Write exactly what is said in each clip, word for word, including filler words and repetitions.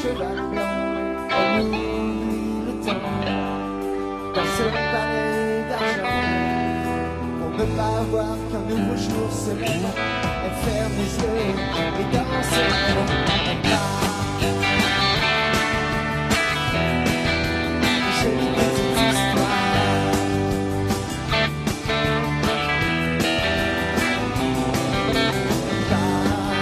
cheval blanc, elle oublie le temps dans ce palais d'argent. Pour ne pas voir qu'un nouveau jour se lève, elle ferme les yeux et danse, elle part. Jolie petite histoire. Elle part.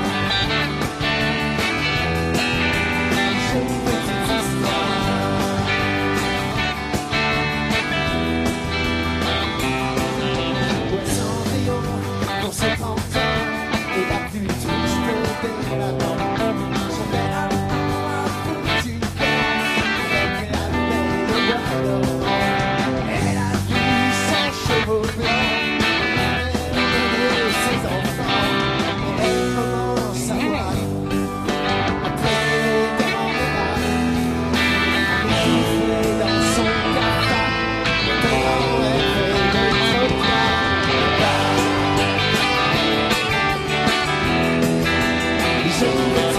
Jolie petite histoire. Ouais, Cendrillon, pour ses trente ans, et la pluie touche peut-être la dent. Son bel amour a foutu le camp, avec la belle au bois dormant. Elle a vu son chevaux blanc, elle a ses enfants, et elle commence à voir, à traîner dans les bras, à m'étouffer dans son cafard, tellement elle fait le trottoir. Elle part. Jolie